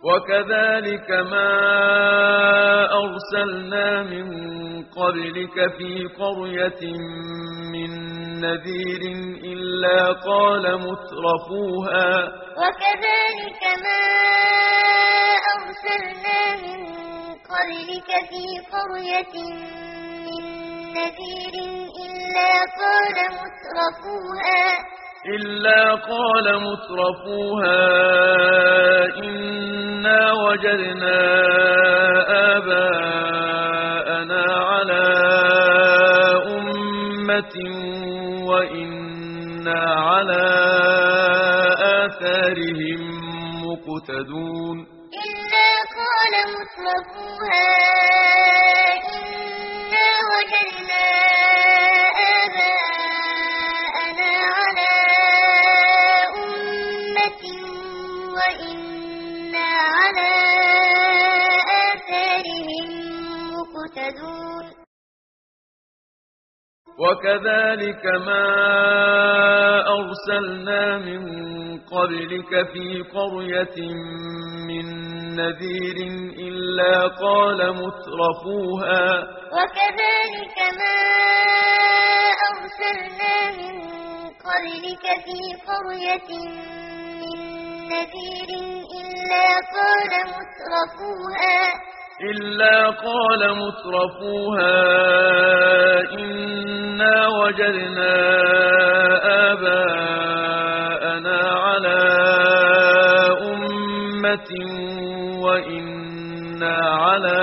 وكذلك ما أرسلنا من قبلك في قرية من نذير إلا قال مترفوها وكذلك ما أرسلنا من قبلك في قرية من نذير إلا قال مترفوها إنا وجدنا آباءنا على أمة وإنا على آثارهم مقتدون إلا قال مترفوها إنا وجدنا آباءنا على أمة وإنا على آثارهم مقتدون وكذلك ما أرسلنا من قبلك في قرية من نذير إلا قال مترفوها وكذلك ما أرسلنا من قبلك في قرية من نذير إلا قال مترفوها إنا وجدنا آباءنا على أمة وإنا على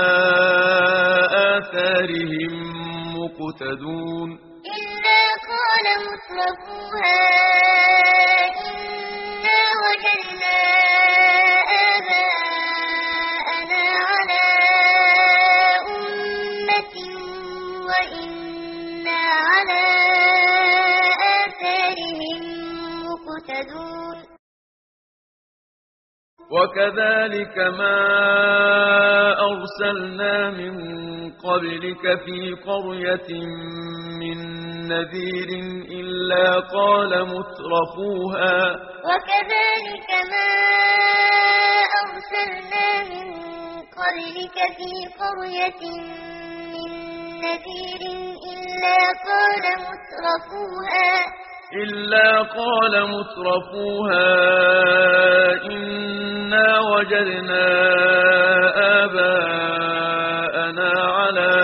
آثارهم مقتدون إلا قال مترفوها إنا وجدنا آباءنا على أمة وإنا على آثارهم مقتدون وكذلك ما أرسلنا من قبلك في قرية من نذير إلا قال مترفوها وكذلك ما أرسلنا من قبلك في قرية من نذير إلا قال مترفوها إنا وجدنا آباءنا على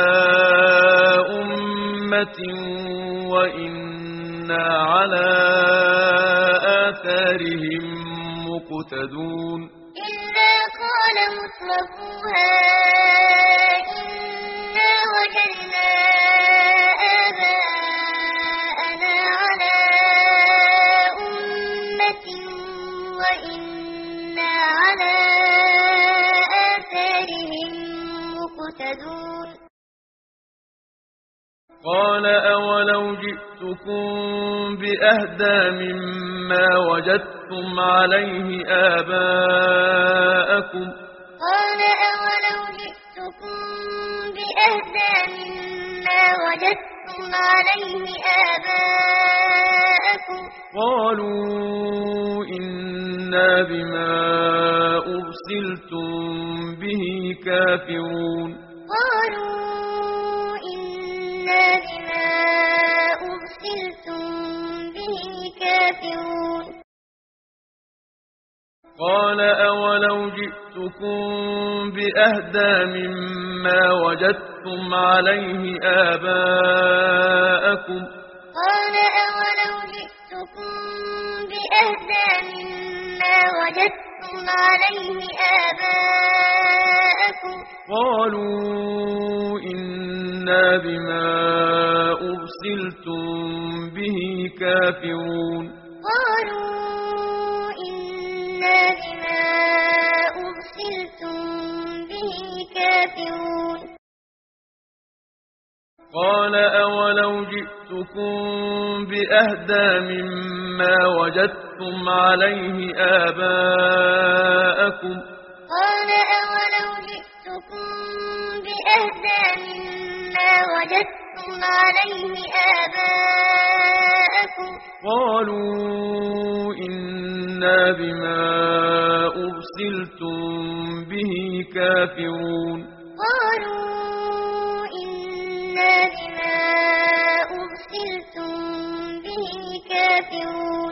أمة وإنا على آثارهم مقتدون إلا قال مترفوها إنا وجدنا آباءنا على أمة وإنا على آثارهم مقتدون قال أولو جئتكم بأهدى مما وجدتم عليه آباءكم قال أولو جئتكم بأهدى مما وجدتم عليه آباءكم قالوا إنا بما أرسلتم به كافرون قالوا إنا بما أرسلتم به كافرون قال أولو جئتكم بأهدى مما وجدتم عليه آباءكم قال أولو جئتكم بأهدى مما وجدتم عليه آباءكم قالوا إنا بما أرسلتم به كافرون قالوا إنا بما أرسلتم به كافرون قال أولو جئتكم بأهدى مما وجدتم عليه آباءكم قال أولو جئتكم بأهدى مما وجدتم عليه آباءكم قالوا إنا بما أرسلتم كافرون قالوا إنا بما أرسلتم به كافرون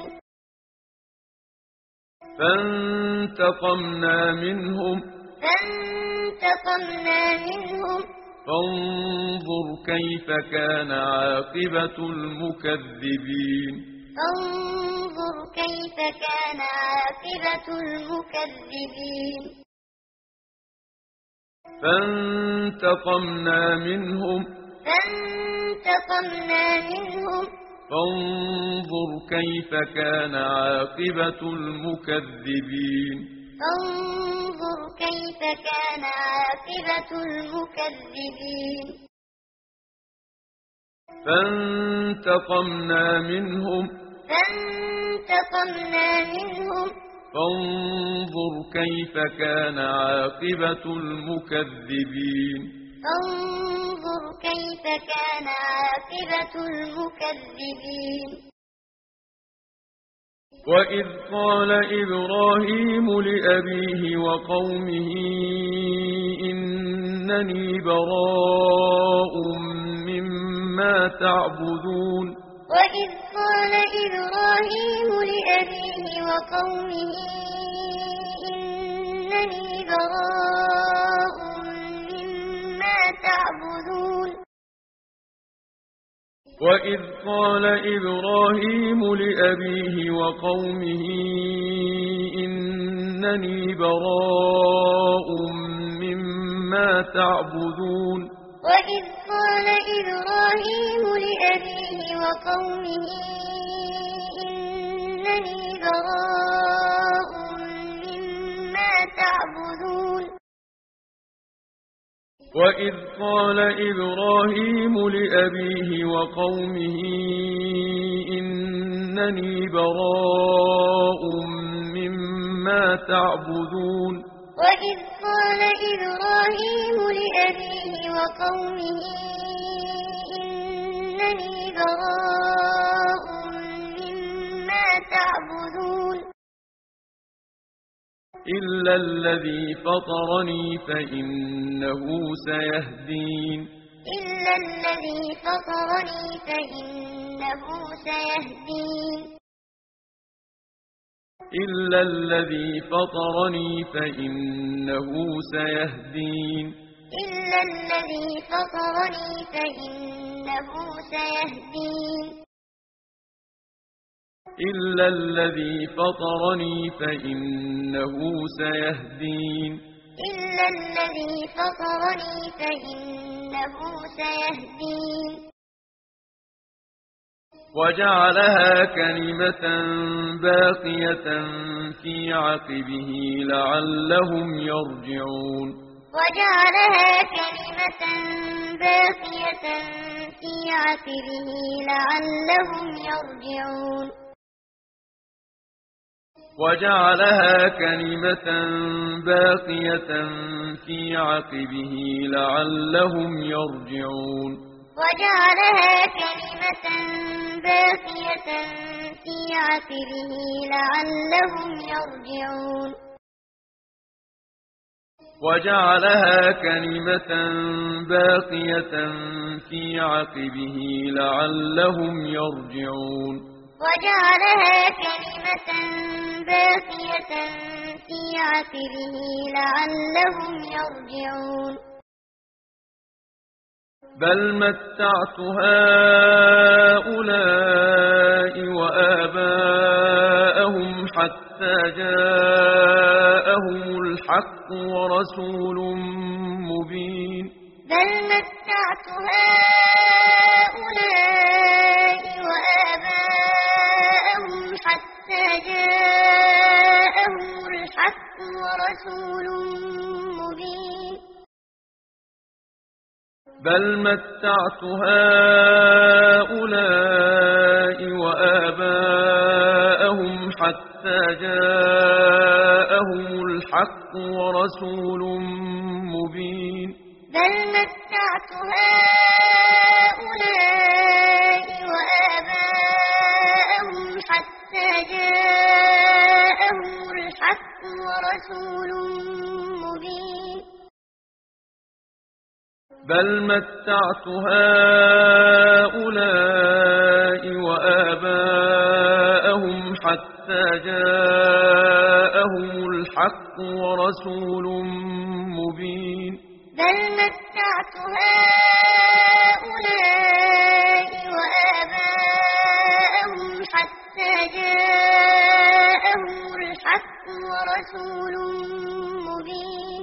فانتقمنا منهم فانظر كيف كان عاقبة المكذبين فانتقمنا منهم فانظر كيف كان عاقبة المكذبين فانتقمنا منهم فانظر كيف كان عاقبة المكذبين وإذ قال إبراهيم لأبيه وقومه إنني براء مما تعبدون وإذ قال إبراهيم لأبيه وقومه إنني براء مما تعبدون وإذ قال إبراهيم لأبيه وقومه إنني براء مما تعبدون وإذ قال إبراهيم لأبيه وقومه إنني براء مما تعبدون وإذ قال إبراهيم لأبيه وقومه إنني براء مما تعبدون وإذ قال إبراهيم لأبيه وقومه إنني براء مما تعبدون إلا الذي فطرني فإنه سيهدين إلا الذي فطرني فإنه سيهدين إلا الذي فطرني فإنه سيهدين إلا الذي فطرني فإنه سيهدين إلا الذي فطرني فإنه سيهدين إلا الذي فطرني فإنه سيهدين وجعلها كلمة باقية في عقبه لعلهم يرجعون وجعلها كلمة باقية في عقبه لعلهم يرجعون وجعلها كلمة باقية في عقبه لعلهم يرجعون وجعلها كلمة باقية في عقبه لعلهم يرجعون وجعلها كلمة باقية في عقبه لعلهم يرجعون وجعلها كلمة باقية في عقبه لعلهم يرجعون بل متعت هؤلاء وآباءهم حتى جاءهم الحق ورسول مبين بل متعت هؤلاء وآباءهم حتى جاءهم الحق ورسول مبين بل متعت هؤلاء وآباءهم حتى جاءهم الحق ورسول مبين بل متعت هؤلاء وآباءهم حتى جاءهم الحق ورسول مبين بل متعت هؤلاء وآباءهم حتى جاءهم الحق ورسول مبين بل متعت هؤلاء وآباءهم حتى جاءهم الحق ورسول مبين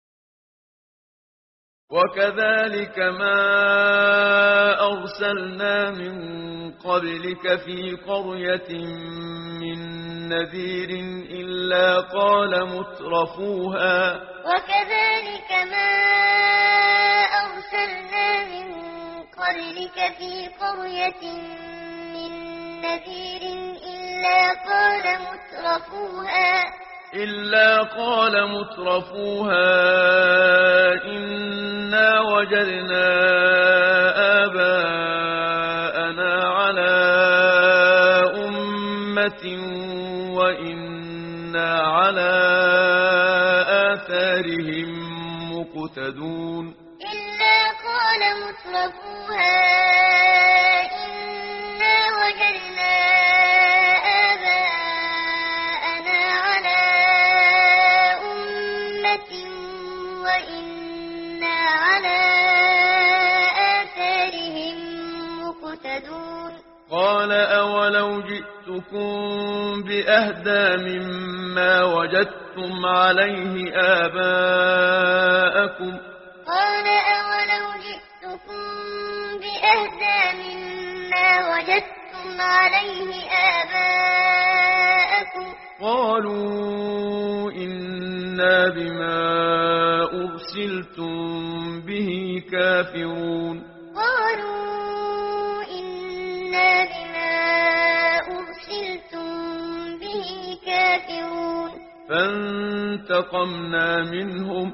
وكذلك ما أرسلنا من قبلك في قرية من نذير إلا قال مترفوها وكذلك ما أرسلنا من قبلك في قرية من نذير إلا قال مترفوها إنا وجدنا آباءنا على أمة وإنا على آثارهم مقتدون إلا قال مترفوها إنا وجدنا آباءنا على أمة وإنا على آثارهم مقتدون قال أولو جئتكم بأهدى مما وجدتم عليه آباءكم قال أولو جئتكم بأهدى مما وجدتم عليه آباءكم قالوا إنا بما أرسلتم به كافرون قالوا إنا بما أرسلتم به كافرون فانتقمنا منهم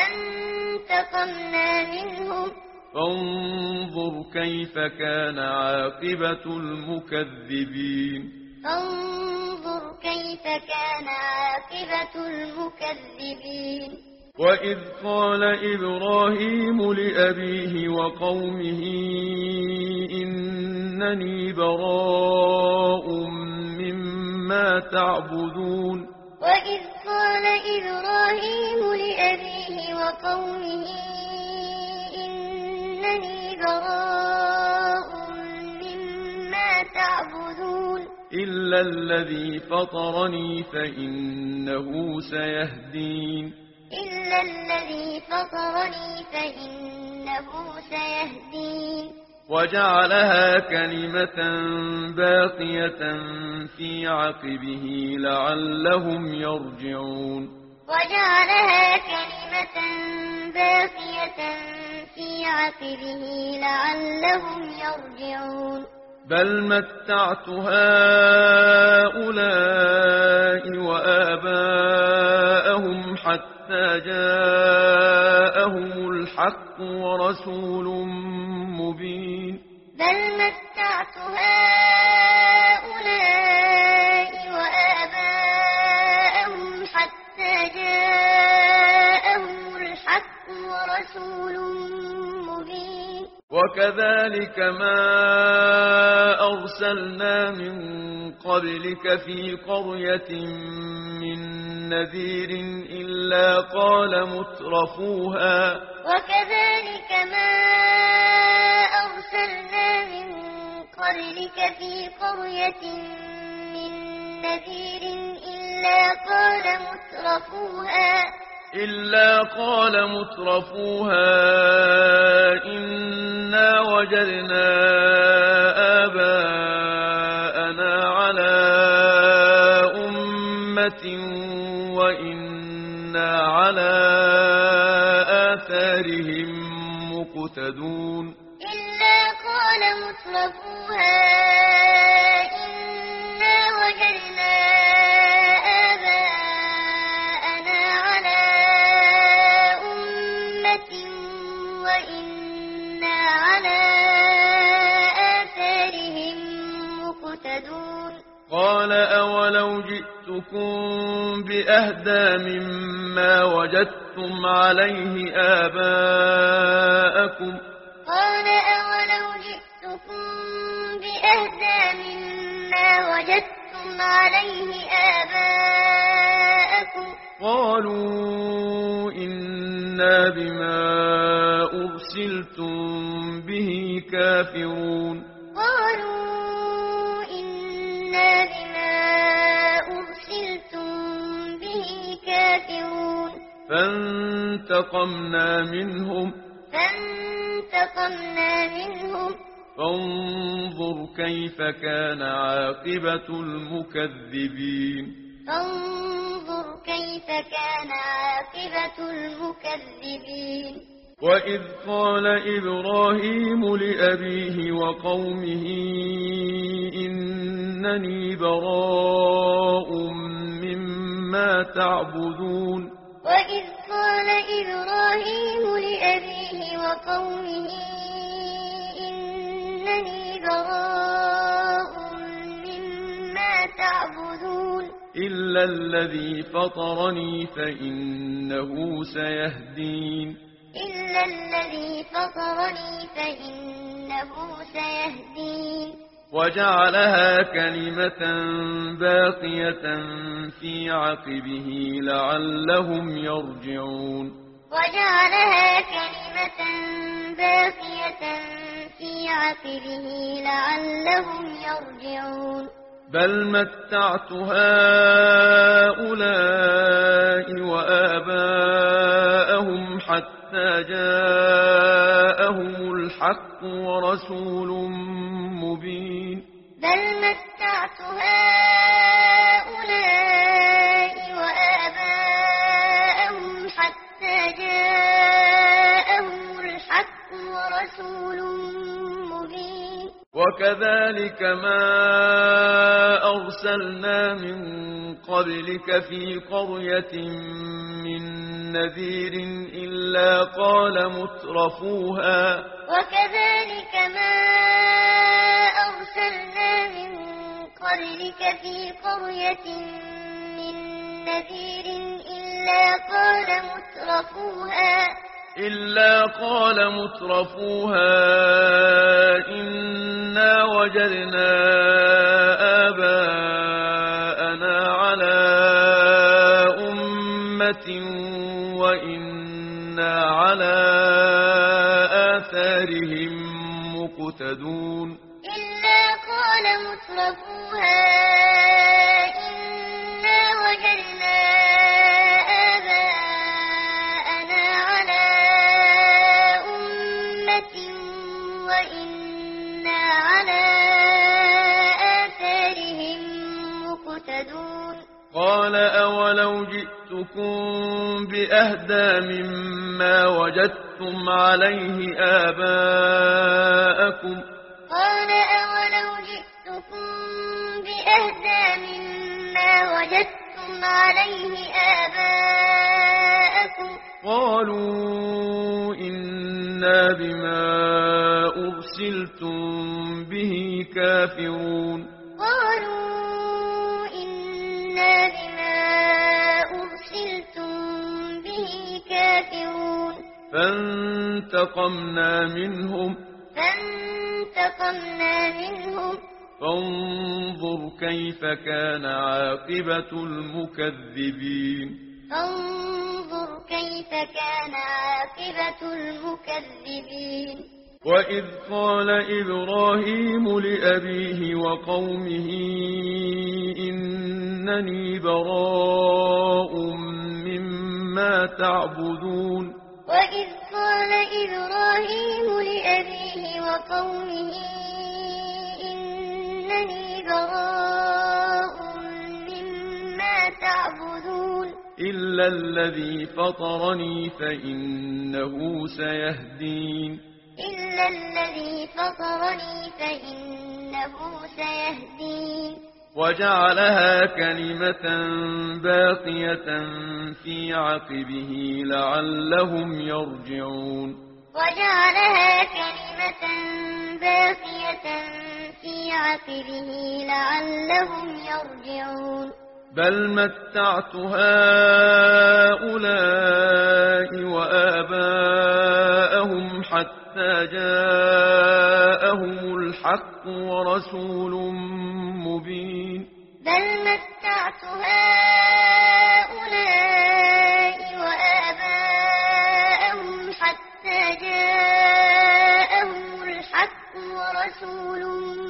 فانظر كيف كان عاقبة المكذبين وإذ قال إبراهيم لأبيه وقومه إنني براء مما تعبدون وإذ قال إبراهيم لأبيه وقومه إنني براء مما تعبدون إلا الذي فطرني فإنه سيهدين وجعلها كلمة باقية في عقبه لعلهم يرجعون بل متعت هؤلاء وآباءهم حتى جاءهم الحق ورسول مبين بل متعت هؤلاء وآباءهم حتى جاءهم الحق ورسول مبين وكذلك ما أرسلنا من قبلك في قرية من نذير إلا قال مترفوها وكذلك ما أرسلنا من قبلك في قرية من نذير إلا قال مترفوها إنا وجدنا آباءنا على أمة وإنا على آثارهم مقتدون إلا قال مترفوها إنا وجدنا آباءنا على أمة وإنا على آثارهم مقتدون قال أولو جئتكم بأهدى مما وجدتم وجدتم عليه آباءكم قال أولو جئتكم بأهدى مما وجدتم عليه آباءكم قالوا إنا بما أرسلتم به كافرون قالوا إنا بما أرسلتم به كافرون فانتقمنا منهم فانظر كيف كان عاقبة المكذبين وإذ قال إبراهيم لأبيه وقومه إنني براء مما تعبدون وإذ قال إبراهيم لأبيه وقومه إنني براء مما تعبدون إلا الذي فطرني فإنه سيهدين وجعلها كلمة باقية في عقبه لعلهم يرجعون بل متعت هؤلاء وآباءهم حتى جاءهم الحق ورسول مبين بل متعت هؤلاء وآباءهم حتى جاءهم الحق ورسول مبين وكذلك ما أرسلنا من قبلك في قرية من نذير إلا قال مترفوها إنا وجدنا آباءنا على أمة وإنا على آثارهم مقتدون قال أولو جئتكم بأهدى مما وجدتم عليه آباءكم قالوا إنا بما أرسلتم به كافرون فانتقمنا منهم فانظر كيف كان عاقبة المكذبين وإذ قال إبراهيم لأبيه وقومه إنني براء مما تعبدون إلا الذي فطرني فإنه سيهدين وجعلها كلمة باقية في عقبه لعلهم يرجعون بل متعت هؤلاء وآباءهم حتى جاءهم الحق ورسول مبين بل متعت هؤلاء وآباءهم حتى جاءهم الحق ورسول